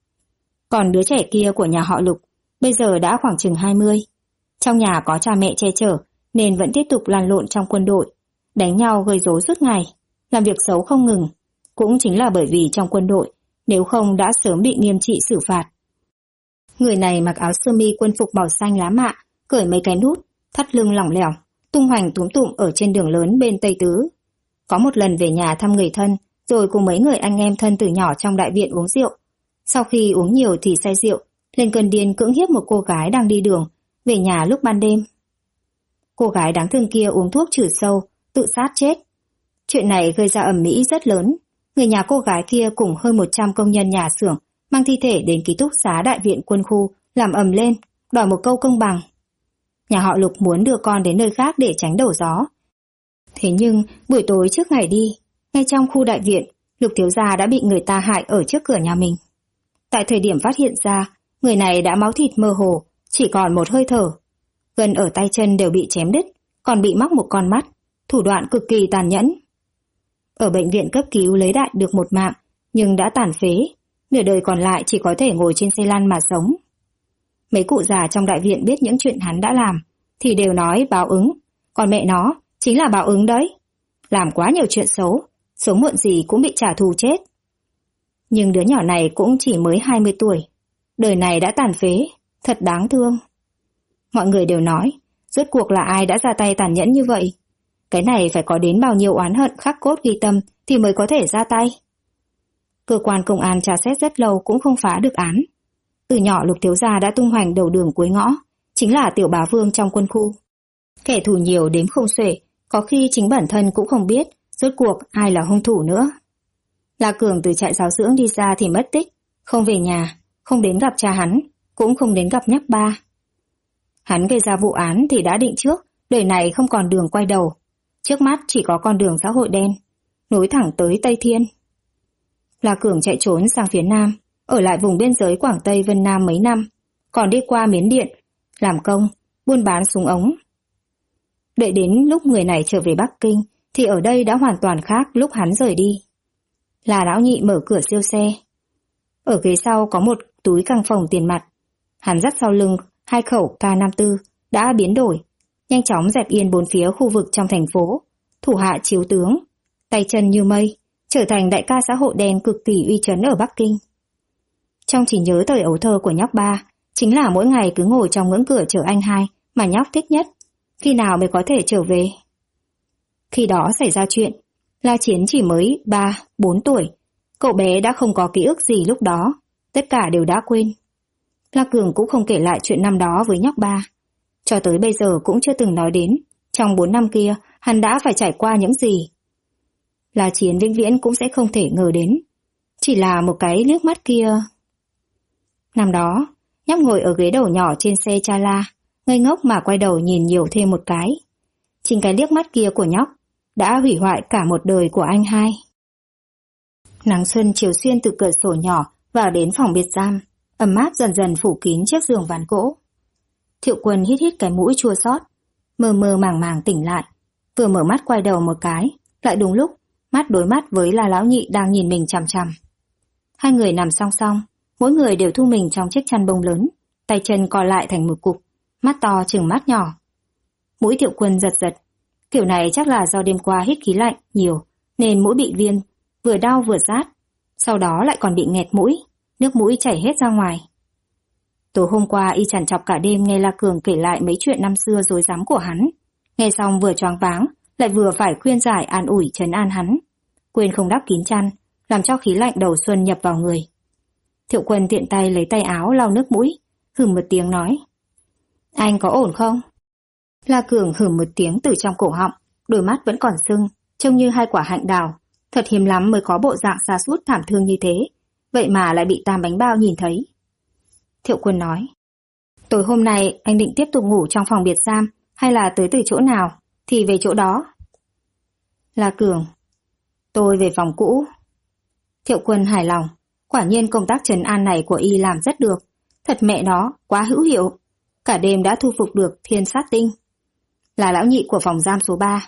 Còn đứa trẻ kia của nhà họ Lục, bây giờ đã khoảng chừng 20. Trong nhà có cha mẹ che chở nên vẫn tiếp tục lăn lộn trong quân đội, đánh nhau gây rối suốt ngày, làm việc xấu không ngừng. Cũng chính là bởi vì trong quân đội, nếu không đã sớm bị nghiêm trị xử phạt. Người này mặc áo sơ mi quân phục màu xanh lá mạ, cởi mấy cái nút, thắt lưng lỏng lẻo, tung hoành túm tụm ở trên đường lớn bên Tây Tứ. Có một lần về nhà thăm người thân, rồi cùng mấy người anh em thân từ nhỏ trong đại viện uống rượu. Sau khi uống nhiều thì say rượu, lên cơn điên cưỡng hiếp một cô gái đang đi đường, về nhà lúc ban đêm. Cô gái đáng thương kia uống thuốc trừ sâu, tự sát chết. Chuyện này gây ra ầm ĩ rất lớn. Người nhà cô gái kia cùng hơn 100 công nhân nhà xưởng mang thi thể đến ký túc xá đại viện quân khu, làm ầm lên, đòi một câu công bằng. Nhà họ Lục muốn đưa con đến nơi khác để tránh đổ gió. Thế nhưng, buổi tối trước ngày đi, ngay trong khu đại viện, Lục thiếu gia đã bị người ta hại ở trước cửa nhà mình. Tại thời điểm phát hiện ra, người này đã máu thịt mơ hồ, chỉ còn một hơi thở. Gân ở tay chân đều bị chém đứt, còn bị móc một con mắt, thủ đoạn cực kỳ tàn nhẫn. Ở bệnh viện cấp cứu lấy đại được một mạng, nhưng đã tàn phế, nửa đời còn lại chỉ có thể ngồi trên xe lăn mà sống. Mấy cụ già trong đại viện biết những chuyện hắn đã làm, thì đều nói báo ứng, còn mẹ nó chính là báo ứng đấy. Làm quá nhiều chuyện xấu, sớm muộn gì cũng bị trả thù chết. Nhưng đứa nhỏ này cũng chỉ mới 20 tuổi, đời này đã tàn phế, thật đáng thương. Mọi người đều nói, rốt cuộc là ai đã ra tay tàn nhẫn như vậy? Cái này phải có đến bao nhiêu oán hận khắc cốt ghi tâm thì mới có thể ra tay. Cơ quan công an tra xét rất lâu cũng không phá được án. Từ nhỏ Lục thiếu gia đã tung hoành đầu đường cuối ngõ, chính là tiểu bá vương trong quân khu. Kẻ thù nhiều đếm không xuể, có khi chính bản thân cũng không biết rốt cuộc ai là hung thủ nữa. La Cường từ trại giáo dưỡng đi ra thì mất tích, không về nhà, không đến gặp cha hắn, cũng không đến gặp nhắc ba. Hắn gây ra vụ án thì đã định trước, đời này không còn đường quay đầu. Trước mắt chỉ có con đường xã hội đen, nối thẳng tới Tây Thiên. La Cường chạy trốn sang phía Nam, ở lại vùng biên giới Quảng Tây Vân Nam mấy năm, còn đi qua Miến Điện, làm công, buôn bán súng ống. Đợi đến lúc người này trở về Bắc Kinh, thì ở đây đã hoàn toàn khác lúc hắn rời đi. Là lão nhị mở cửa siêu xe. Ở ghế sau có một túi căng phòng tiền mặt. Hắn dắt sau lưng 2 khẩu K54 đã biến đổi, nhanh chóng dẹp yên bốn phía khu vực trong thành phố, thủ hạ chiếu tướng, tay chân như mây, trở thành đại ca xã hội đen cực kỳ uy chấn ở Bắc Kinh. Trong trí nhớ thời ấu thơ của nhóc ba, chính là mỗi ngày cứ ngồi trong ngưỡng cửa chờ anh hai mà nhóc thích nhất, khi nào mới có thể trở về. Khi đó xảy ra chuyện, La Chiến chỉ mới 3-4 tuổi, cậu bé đã không có ký ức gì lúc đó, tất cả đều đã quên. La Cường cũng không kể lại chuyện năm đó với nhóc ba, cho tới bây giờ cũng chưa từng nói đến, trong 4 năm kia hắn đã phải trải qua những gì. La Chiến vĩnh viễn cũng sẽ không thể ngờ đến, chỉ là một cái liếc mắt kia. Năm đó, nhóc ngồi ở ghế đầu nhỏ trên xe cha La, ngây ngốc mà quay đầu nhìn nhiều thêm một cái. Chính cái liếc mắt kia của nhóc đã hủy hoại cả một đời của anh hai. Nắng xuân chiếu xuyên từ cửa sổ nhỏ vào đến phòng biệt giam, ấm áp dần dần phủ kín chiếc giường ván gỗ. Thiệu Quân hít hít cái mũi chua xót, mơ mơ màng màng tỉnh lại, vừa mở mắt quay đầu một cái, lại đúng lúc mắt đối mắt với La lão nhị đang nhìn mình chằm chằm. Hai người nằm song song, mỗi người đều thu mình trong chiếc chăn bông lớn, tay chân co lại thành một cục, mắt to chừng mắt nhỏ. Mũi Thiệu Quân giật giật, kiểu này chắc là do đêm qua hít khí lạnh nhiều nên mũi bị viêm, vừa đau vừa rát, sau đó lại còn bị nghẹt mũi, nước mũi chảy hết ra ngoài. Tối hôm qua y chằn chọc cả đêm nghe La Cường kể lại mấy chuyện năm xưa rối rắm của hắn. Nghe xong vừa choáng váng, lại vừa phải khuyên giải an ủi trấn an hắn. Quên không đắp kín chăn, làm cho khí lạnh đầu xuân nhập vào người. Thiệu Quân tiện tay lấy tay áo lau nước mũi, hửm một tiếng nói. Anh có ổn không? La Cường hửm một tiếng từ trong cổ họng, đôi mắt vẫn còn sưng, trông như hai quả hạnh đào. Thật hiếm lắm mới có bộ dạng sa sút thảm thương như thế, vậy mà lại bị Tam bánh bao nhìn thấy. Thiệu Quân nói. Tối hôm nay anh định tiếp tục ngủ trong phòng biệt giam, hay là tới từ chỗ nào, thì về chỗ đó. La Cường. Tôi về phòng cũ. Thiệu Quân hài lòng, quả nhiên công tác trấn an này của y làm rất được, thật mẹ nó, quá hữu hiệu. Cả đêm đã thu phục được Thiên Sát Tinh. Là lão nhị của phòng giam số 3.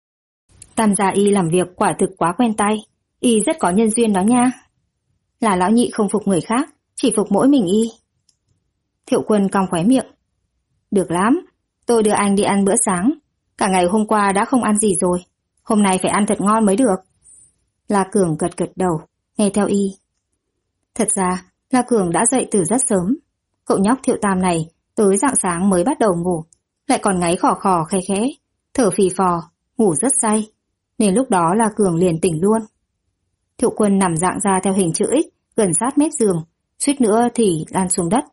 Tam gia y làm việc quả thực quá quen tay, y rất có nhân duyên đó nha. Là lão nhị không phục người khác, chỉ phục mỗi mình y. Thiệu Quân cong khóe miệng. Được lắm, tôi đưa anh đi ăn bữa sáng. Cả ngày hôm qua đã không ăn gì rồi, hôm nay phải ăn thật ngon mới được. La Cường gật gật đầu, nghe theo y. Thật ra, La Cường đã dậy từ rất sớm. Cậu nhóc Thiệu Tam này tới rạng sáng mới bắt đầu ngủ, lại còn ngáy khò khò khe khẽ, thở phì phò, ngủ rất say, nên lúc đó La Cường liền tỉnh luôn. Thiệu Quân nằm dạng ra theo hình chữ X, gần sát mép giường, suýt nữa thì lăn xuống đất.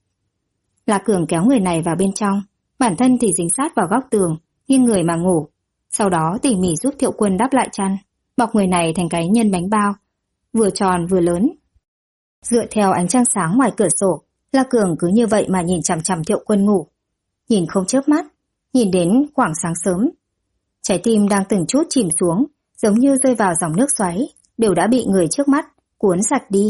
La Cường kéo người này vào bên trong, bản thân thì dính sát vào góc tường, nghiêng người mà ngủ. Sau đó tỉ mỉ giúp Thiệu Quân đắp lại chăn, bọc người này thành cái nhân bánh bao, vừa tròn vừa lớn. Dựa theo ánh trăng sáng ngoài cửa sổ, La Cường cứ như vậy mà nhìn chằm chằm Thiệu Quân ngủ. Nhìn không chớp mắt, nhìn đến khoảng sáng sớm. Trái tim đang từng chút chìm xuống, giống như rơi vào dòng nước xoáy, đều đã bị người trước mắt cuốn sạch đi.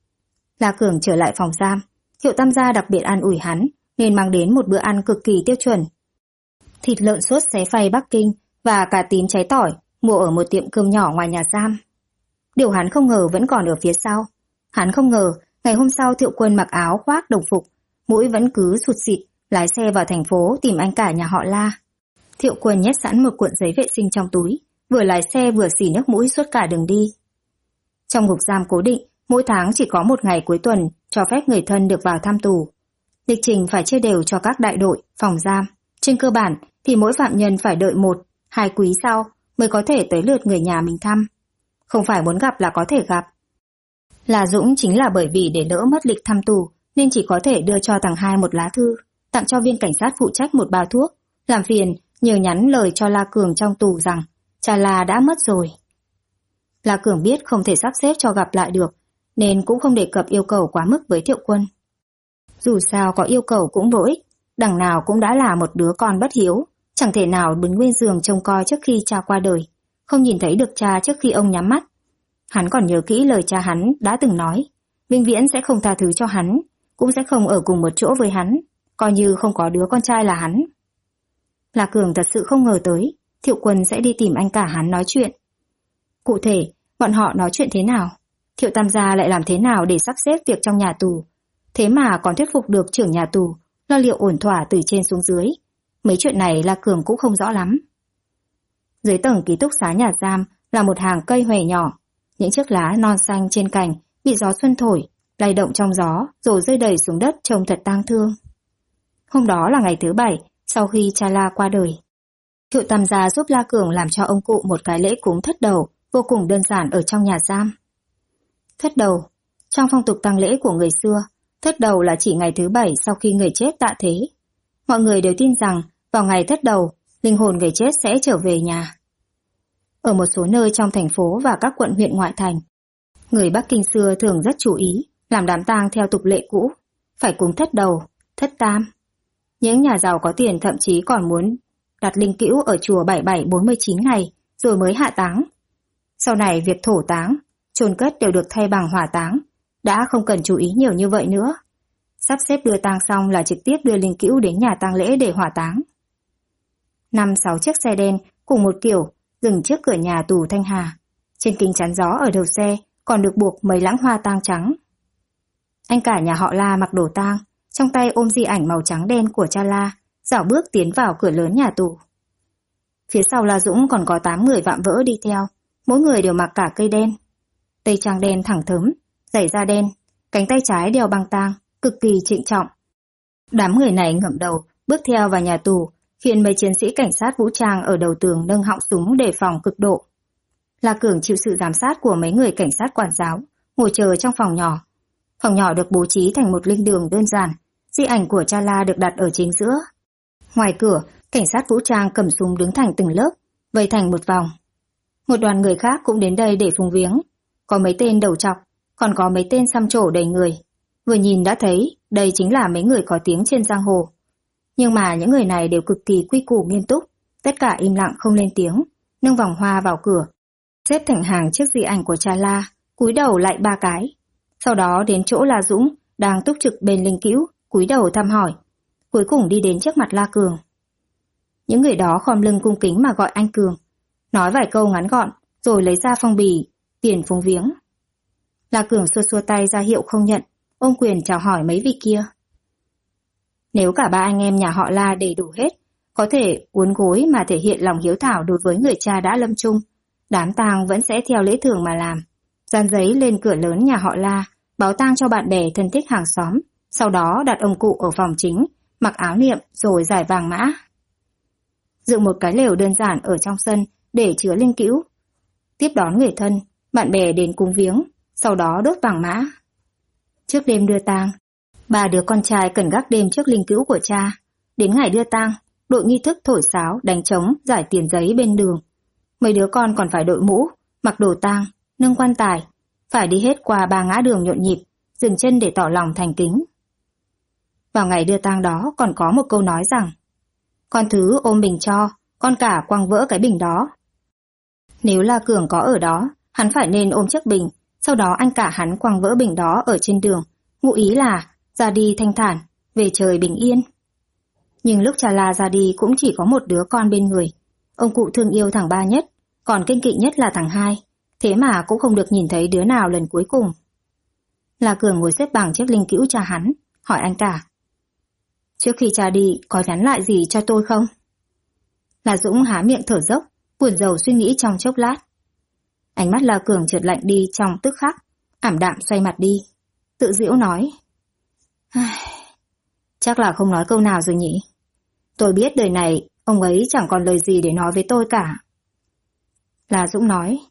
La Cường trở lại phòng giam, Thiệu Tam gia đặc biệt an ủi hắn, nên mang đến một bữa ăn cực kỳ tiêu chuẩn. Thịt lợn sốt xé phay Bắc Kinh và cà tím cháy tỏi mua ở một tiệm cơm nhỏ ngoài nhà giam. Điều hắn không ngờ vẫn còn ở phía sau. Hắn không ngờ ngày hôm sau Thiệu Quân mặc áo khoác đồng phục, mũi vẫn cứ sụt sịt, lái xe vào thành phố tìm anh cả nhà họ La. Thiệu Quân nhét sẵn một cuộn giấy vệ sinh trong túi, vừa lái xe vừa xỉ nước mũi suốt cả đường đi. Trong ngục giam cố định, mỗi tháng chỉ có một ngày cuối tuần cho phép người thân được vào thăm tù. Lịch trình phải chia đều cho các đại đội, phòng giam. Trên cơ bản thì mỗi phạm nhân phải đợi 1-2 quý sau mới có thể tới lượt người nhà mình thăm. Không phải muốn gặp là có thể gặp. Là Dũng chính là bởi vì để đỡ mất lịch thăm tù nên chỉ có thể đưa cho thằng Hai một lá thư, tặng cho viên cảnh sát phụ trách một bao thuốc, làm phiền nhờ nhắn lời cho La Cường trong tù rằng cha La đã mất rồi. La Cường biết không thể sắp xếp cho gặp lại được, nên cũng không đề cập yêu cầu quá mức với Thiệu Quân. Dù sao có yêu cầu cũng vô ích, đằng nào cũng đã là một đứa con bất hiếu, chẳng thể nào đứng bên giường trông coi trước khi cha qua đời, không nhìn thấy được cha trước khi ông nhắm mắt. Hắn còn nhớ kỹ lời cha hắn đã từng nói, vĩnh viễn sẽ không tha thứ cho hắn, cũng sẽ không ở cùng một chỗ với hắn, coi như không có đứa con trai là hắn. La Cường thật sự không ngờ tới, Thiệu Quân sẽ đi tìm anh cả hắn nói chuyện. Cụ thể, bọn họ nói chuyện thế nào? Thiệu Tam gia lại làm thế nào để sắp xếp việc trong nhà tù? Thế mà còn thuyết phục được trưởng nhà tù, lo liệu ổn thỏa từ trên xuống dưới. Mấy chuyện này La Cường cũng không rõ lắm. Dưới tầng ký túc xá nhà giam là một hàng cây hòe nhỏ. Những chiếc lá non xanh trên cành bị gió xuân thổi, lay động trong gió rồi rơi đầy xuống đất trông thật tang thương. Hôm đó là ngày thứ 7 sau khi cha La qua đời. Thiệu Tam gia giúp La Cường làm cho ông cụ một cái lễ cúng thất đầu vô cùng đơn giản ở trong nhà giam. Thất đầu, trong phong tục tang lễ của người xưa, thất đầu là chỉ ngày thứ 7 sau khi người chết tạ thế. Mọi người đều tin rằng vào ngày thất đầu, linh hồn người chết sẽ trở về nhà. Ở một số nơi trong thành phố và các quận huyện ngoại thành, người Bắc Kinh xưa thường rất chú ý làm đám tang theo tục lệ cũ, phải cúng thất đầu, thất tam. Những nhà giàu có tiền thậm chí còn muốn đặt linh cữu ở chùa 77-49 ngày rồi mới hạ táng. Sau này việc thổ táng, chôn cất đều được thay bằng hỏa táng, đã không cần chú ý nhiều như vậy nữa. Sắp xếp đưa tang xong là trực tiếp đưa linh cữu đến nhà tang lễ để hỏa táng. 5-6 chiếc xe đen cùng một kiểu dừng trước cửa nhà tù Thanh Hà. Trên kính chắn gió ở đầu xe còn được buộc mấy lãng hoa tang trắng. Anh cả nhà họ La mặc đồ tang, trong tay ôm di ảnh màu trắng đen của cha La, dạo bước tiến vào cửa lớn nhà tù. Phía sau La Dũng còn có 8 người vạm vỡ đi theo, mỗi người đều mặc cả cây đen. Tây trang đen thẳng thớm, giày da đen, cánh tay trái đeo băng tang, cực kỳ trịnh trọng, Đám người này ngẩng đầu, bước theo vào nhà tù, khiến mấy chiến sĩ cảnh sát vũ trang ở đầu tường nâng họng súng đề phòng cực độ. La Cường chịu sự giám sát của mấy người cảnh sát quản giáo, ngồi chờ trong phòng nhỏ. Phòng nhỏ được bố trí thành một linh đường đơn giản, di ảnh của cha La được đặt ở chính giữa. Ngoài cửa, cảnh sát vũ trang cầm súng đứng thành từng lớp, vây thành một vòng. Một đoàn người khác cũng đến đây để phúng viếng. Có mấy tên đầu trọc, còn có mấy tên xăm trổ đầy người. Vừa nhìn đã thấy đây chính là mấy người có tiếng trên giang hồ. Nhưng mà những người này đều cực kỳ quy củ nghiêm túc, tất cả im lặng không lên tiếng, nâng vòng hoa vào cửa, xếp thành hàng chiếc di ảnh của cha La, cúi đầu lại 3 cái. Sau đó đến chỗ La Dũng đang túc trực bên linh cữu, cúi đầu thăm hỏi, cuối cùng đi đến trước mặt La Cường. Những người đó khom lưng cung kính mà gọi anh Cường, nói vài câu ngắn gọn, rồi lấy ra phong bì, tiền phúng viếng. La Cường xua xua tay ra hiệu không nhận, ôm quyền chào hỏi mấy vị kia. Nếu cả ba anh em nhà họ La đầy đủ hết, có thể uốn gối mà thể hiện lòng hiếu thảo đối với người cha đã lâm chung, đám tang vẫn sẽ theo lễ thường mà làm. Dán giấy lên cửa lớn nhà họ La, báo tang cho bạn bè thân thích hàng xóm, sau đó đặt ông cụ ở phòng chính, mặc áo niệm rồi giải vàng mã. Dựng một cái lều đơn giản ở trong sân để chứa linh cữu. Tiếp đón người thân, bạn bè đến cúng viếng, sau đó đốt vàng mã. Trước đêm đưa tang, 3 đứa con trai cần gác đêm trước linh cữu của cha. Đến ngày đưa tang, đội nghi thức thổi sáo, đánh trống, giải tiền giấy bên đường. Mấy đứa con còn phải đội mũ, mặc đồ tang, nâng quan tài, phải đi hết qua 3 ngã đường nhộn nhịp, dừng chân để tỏ lòng thành kính. Vào ngày đưa tang đó còn có một câu nói rằng: con thứ ôm bình cho, con cả quăng vỡ cái bình đó. Nếu La Cường có ở đó, hắn phải nên ôm chiếc bình, sau đó anh cả hắn quăng vỡ bình đó ở trên đường, ngụ ý là ra đi thanh thản, về trời bình yên. Nhưng lúc cha La ra đi cũng chỉ có một đứa con bên người. Ông cụ thương yêu thằng ba nhất, còn kiêng kỵ nhất là thằng hai, thế mà cũng không được nhìn thấy đứa nào lần cuối cùng. La Cường ngồi xếp bằng chiếc linh cữu cha hắn, hỏi anh cả: trước khi cha đi có nhắn lại gì cho tôi không? La Dũng há miệng thở dốc, buồn rầu suy nghĩ trong chốc lát. Ánh mắt La Cường chợt lạnh đi trong tức khắc, ảm đạm xoay mặt đi, tự giễu nói: chắc là không nói câu nào rồi nhỉ. Tôi biết đời này ông ấy chẳng còn lời gì để nói với tôi cả. La Dũng nói: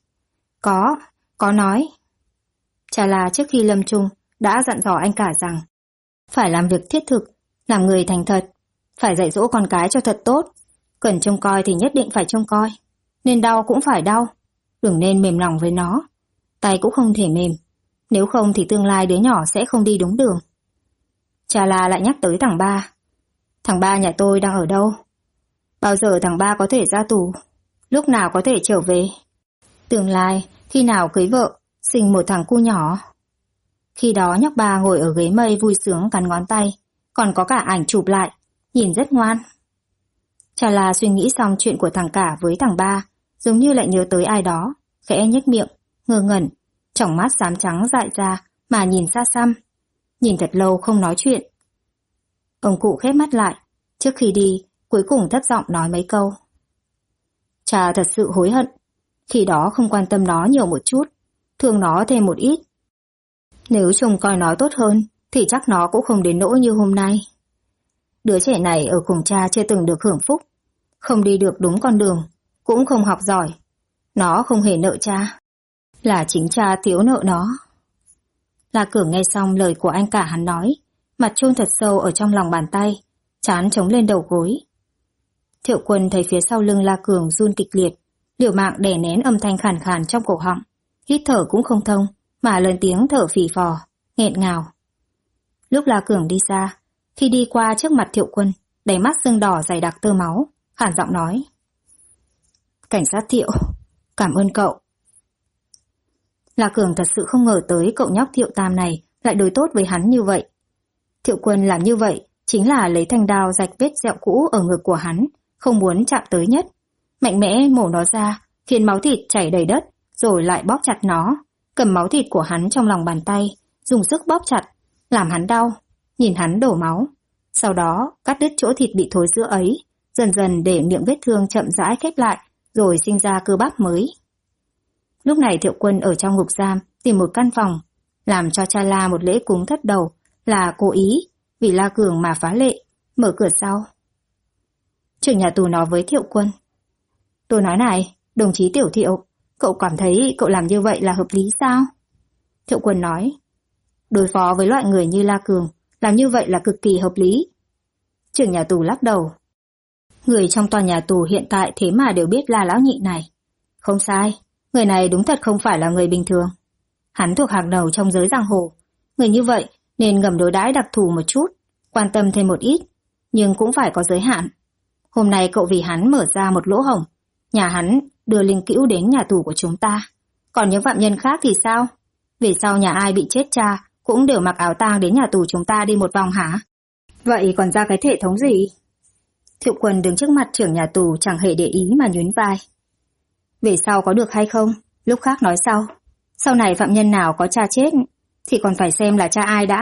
có nói. Cha La trước khi lâm chung đã dặn dò anh cả rằng phải làm việc thiết thực, làm người thành thật, phải dạy dỗ con cái cho thật tốt. Cần trông coi thì nhất định phải trông coi, nên đau cũng phải đau, đừng nên mềm lòng với nó, tay cũng không thể mềm, nếu không thì tương lai đứa nhỏ sẽ không đi đúng đường. Cha La lại nhắc tới thằng ba. Thằng ba nhà tôi đang ở đâu? Bao giờ thằng ba có thể ra tù? Lúc nào có thể trở về? Tương lai khi nào cưới vợ, sinh một thằng cu nhỏ? Khi đó nhóc ba ngồi ở ghế mây vui sướng cắn ngón tay, còn có cả ảnh chụp lại, nhìn rất ngoan. Cha La suy nghĩ xong chuyện của thằng cả với thằng ba, giống như lại nhớ tới ai đó, khẽ nhếch miệng, ngơ ngẩn, tròng mắt xám trắng dại ra mà nhìn xa xăm, nhìn thật lâu không nói chuyện. Ông cụ khép mắt lại, trước khi đi, cuối cùng thấp giọng nói mấy câu. Cha thật sự hối hận, khi đó không quan tâm nó nhiều một chút, thương nó thêm một ít. Nếu trông coi nó tốt hơn, thì chắc nó cũng không đến nỗi như hôm nay. Đứa trẻ này ở cùng cha chưa từng được hưởng phúc, không đi được đúng con đường, cũng không học giỏi. Nó không hề nợ cha, là chính cha thiếu nợ nó. La Cường nghe xong lời của anh cả hắn nói, mặt chôn thật sâu ở trong lòng bàn tay, trán chống lên đầu gối. Thiệu Quân thấy phía sau lưng La Cường run kịch liệt, liều mạng đè nén âm thanh khàn khàn trong cổ họng, hít thở cũng không thông, mà lớn tiếng thở phì phò, nghẹn ngào. Lúc La Cường đi xa, khi đi qua trước mặt Thiệu Quân, đầy mắt sưng đỏ dày đặc tơ máu, khản giọng nói: cảnh sát Thiệu, cảm ơn cậu. La Cường thật sự không ngờ tới cậu nhóc Thiệu Tam này lại đối tốt với hắn như vậy. Thiệu Quân làm như vậy chính là lấy thanh đao rạch vết sẹo cũ ở ngực của hắn, không muốn chạm tới nhất, mạnh mẽ mổ nó ra, khiến máu thịt chảy đầy đất, rồi lại bóp chặt nó, cầm máu thịt của hắn trong lòng bàn tay, dùng sức bóp chặt, làm hắn đau, nhìn hắn đổ máu. Sau đó cắt đứt chỗ thịt bị thối rữa ấy, dần dần để miệng vết thương chậm rãi khép lại, rồi sinh ra cơ bắp mới. Lúc này Thiệu Quân ở trong ngục giam tìm một căn phòng, làm cho cha La một lễ cúng thất đầu là cố ý, vì La Cường mà phá lệ, mở cửa sau. Trưởng nhà tù nói với Thiệu Quân. Tôi nói này, đồng chí Tiểu Thiệu, cậu cảm thấy cậu làm như vậy là hợp lý sao? Thiệu Quân nói. Đối phó với loại người như La Cường, làm như vậy là cực kỳ hợp lý. Trưởng nhà tù lắc đầu. Người trong tòa nhà tù hiện tại thế mà đều biết La lão nhị này. Không sai, người này đúng thật không phải là người bình thường. Hắn thuộc hàng đầu trong giới giang hồ. Người như vậy nên ngầm đối đãi đặc thù một chút, quan tâm thêm một ít, nhưng cũng phải có giới hạn. Hôm nay cậu vì hắn mở ra một lỗ hổng, nhà hắn đưa linh cữu đến nhà tù của chúng ta. Còn những phạm nhân khác thì sao? Về sau nhà ai bị chết cha cũng đều mặc áo tang đến nhà tù chúng ta đi một vòng hả? Vậy còn ra cái hệ thống gì? Thiệu Quân đứng trước mặt trưởng nhà tù chẳng hề để ý mà nhún vai. Về sau có được hay không, lúc khác nói sau. Sau này phạm nhân nào có cha chết thì còn phải xem là cha ai đã.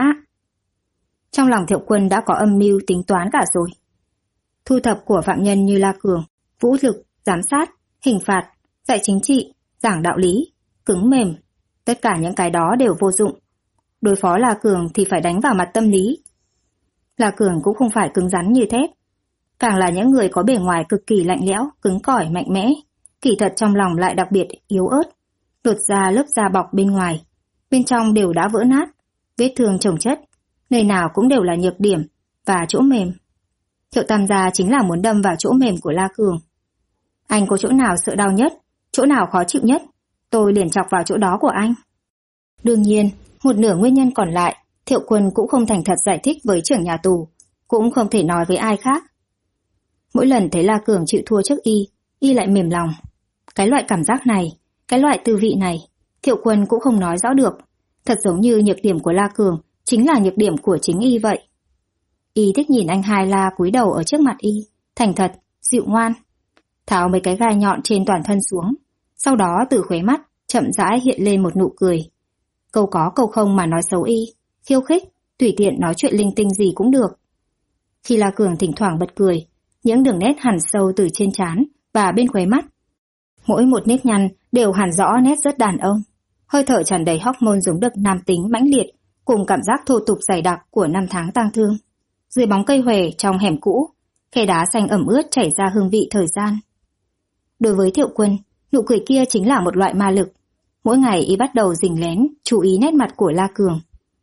Trong lòng Thiệu Quân đã có âm mưu tính toán cả rồi. Thu thập của phạm nhân như La Cường, vũ lực, giám sát, hình phạt, dạy chính trị, giảng đạo lý, cứng mềm. Tất cả những cái đó đều vô dụng. Đối phó La Cường thì phải đánh vào mặt tâm lý. La Cường cũng không phải cứng rắn như thép. Càng là những người có bề ngoài cực kỳ lạnh lẽo, cứng cỏi, mạnh mẽ, kỳ thật trong lòng lại đặc biệt yếu ớt, lột ra lớp da bọc bên ngoài, bên trong đều đã vỡ nát, vết thương chồng chất, nơi nào cũng đều là nhược điểm và chỗ mềm. Thiệu Tam gia chính là muốn đâm vào chỗ mềm của La Cường. Anh có chỗ nào sợ đau nhất, chỗ nào khó chịu nhất, tôi liền chọc vào chỗ đó của anh. Đương nhiên, một nửa nguyên nhân còn lại, Thiệu Quân cũng không thành thật giải thích với trưởng nhà tù, cũng không thể nói với ai khác. Mỗi lần thấy La Cường chịu thua trước y lại mềm lòng. Cái loại cảm giác này, cái loại tư vị này, Thiệu Quân cũng không nói rõ được. Thật giống như nhược điểm của La Cường chính là nhược điểm của chính y vậy. Y thích nhìn anh hai La cúi đầu ở trước mặt y, thành thật, dịu ngoan. Tháo mấy cái gai nhọn trên toàn thân xuống, sau đó từ khóe mắt chậm rãi hiện lên một nụ cười. Câu có câu không mà nói xấu y, khiêu khích, tùy tiện nói chuyện linh tinh gì cũng được. Khi La Cường thỉnh thoảng bật cười, những đường nét hằn sâu từ trên trán và bên khóe mắt, mỗi một nếp nhăn đều hằn rõ nét rất đàn ông, hơi thở tràn đầy hormone giống đực nam tính mãnh liệt, cùng cảm giác thô tục dày đặc của năm tháng tang thương. Dưới bóng cây huệ trong hẻm cũ, khe đá xanh ẩm ướt chảy ra hương vị thời gian. Đối với Thiệu Quân, nụ cười kia chính là một loại ma lực. Mỗi ngày y bắt đầu rình lén, chú ý nét mặt của La Cường.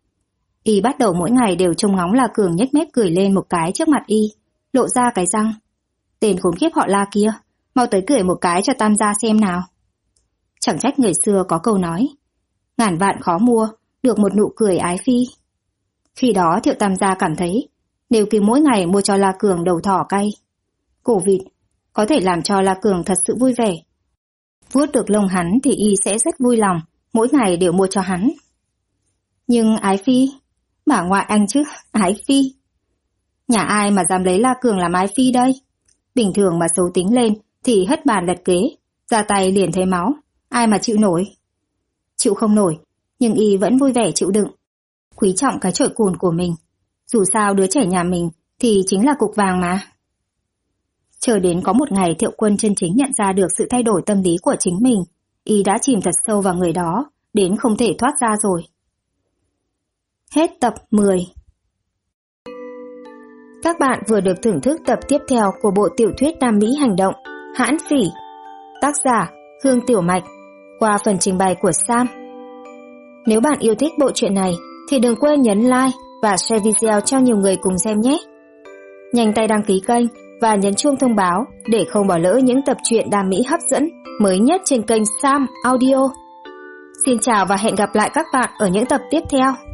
Y bắt đầu mỗi ngày đều trông ngóng La Cường nhếch mép cười lên một cái trước mặt y, lộ ra cái răng. Tên khốn kiếp họ La kia, mau tới cười một cái cho Tam gia xem nào. Chẳng trách người xưa có câu nói, ngàn vạn khó mua, được một nụ cười ái phi. Khi đó Thiệu Tam gia cảm thấy, nếu cứ mỗi ngày mua cho La Cường đầu thỏ cay, cổ vịt, có thể làm cho La Cường thật sự vui vẻ. Vuốt được lông hắn thì y sẽ rất vui lòng, mỗi ngày đều mua cho hắn. Nhưng ái phi, bà ngoại anh chứ, ái phi. Nhà ai mà dám lấy La Cường làm ái phi đây? Bình thường mà xấu tính lên thì hất bàn lật kế, ra tay liền thấy máu, ai mà chịu nổi. Chịu không nổi, nhưng y vẫn vui vẻ chịu đựng, quý trọng cái chổi cùn của mình. Dù sao đứa trẻ nhà mình thì chính là cục vàng mà. Chờ đến có một ngày Thiệu Quân chân chính nhận ra được sự thay đổi tâm lý của chính mình, y đã chìm thật sâu vào người đó, đến không thể thoát ra rồi. Hết tập 10. Các bạn vừa được thưởng thức tập tiếp theo của bộ tiểu thuyết Nam Mỹ hành động Hãn Phỉ, tác giả Hương Tiểu Mạch, qua phần trình bày của Sam. Nếu bạn yêu thích bộ truyện này thì đừng quên nhấn like và share video cho nhiều người cùng xem nhé. Nhanh tay đăng ký kênh và nhấn chuông thông báo để không bỏ lỡ những tập truyện Nam Mỹ hấp dẫn mới nhất trên kênh Sam Audio. Xin chào và hẹn gặp lại các bạn ở những tập tiếp theo.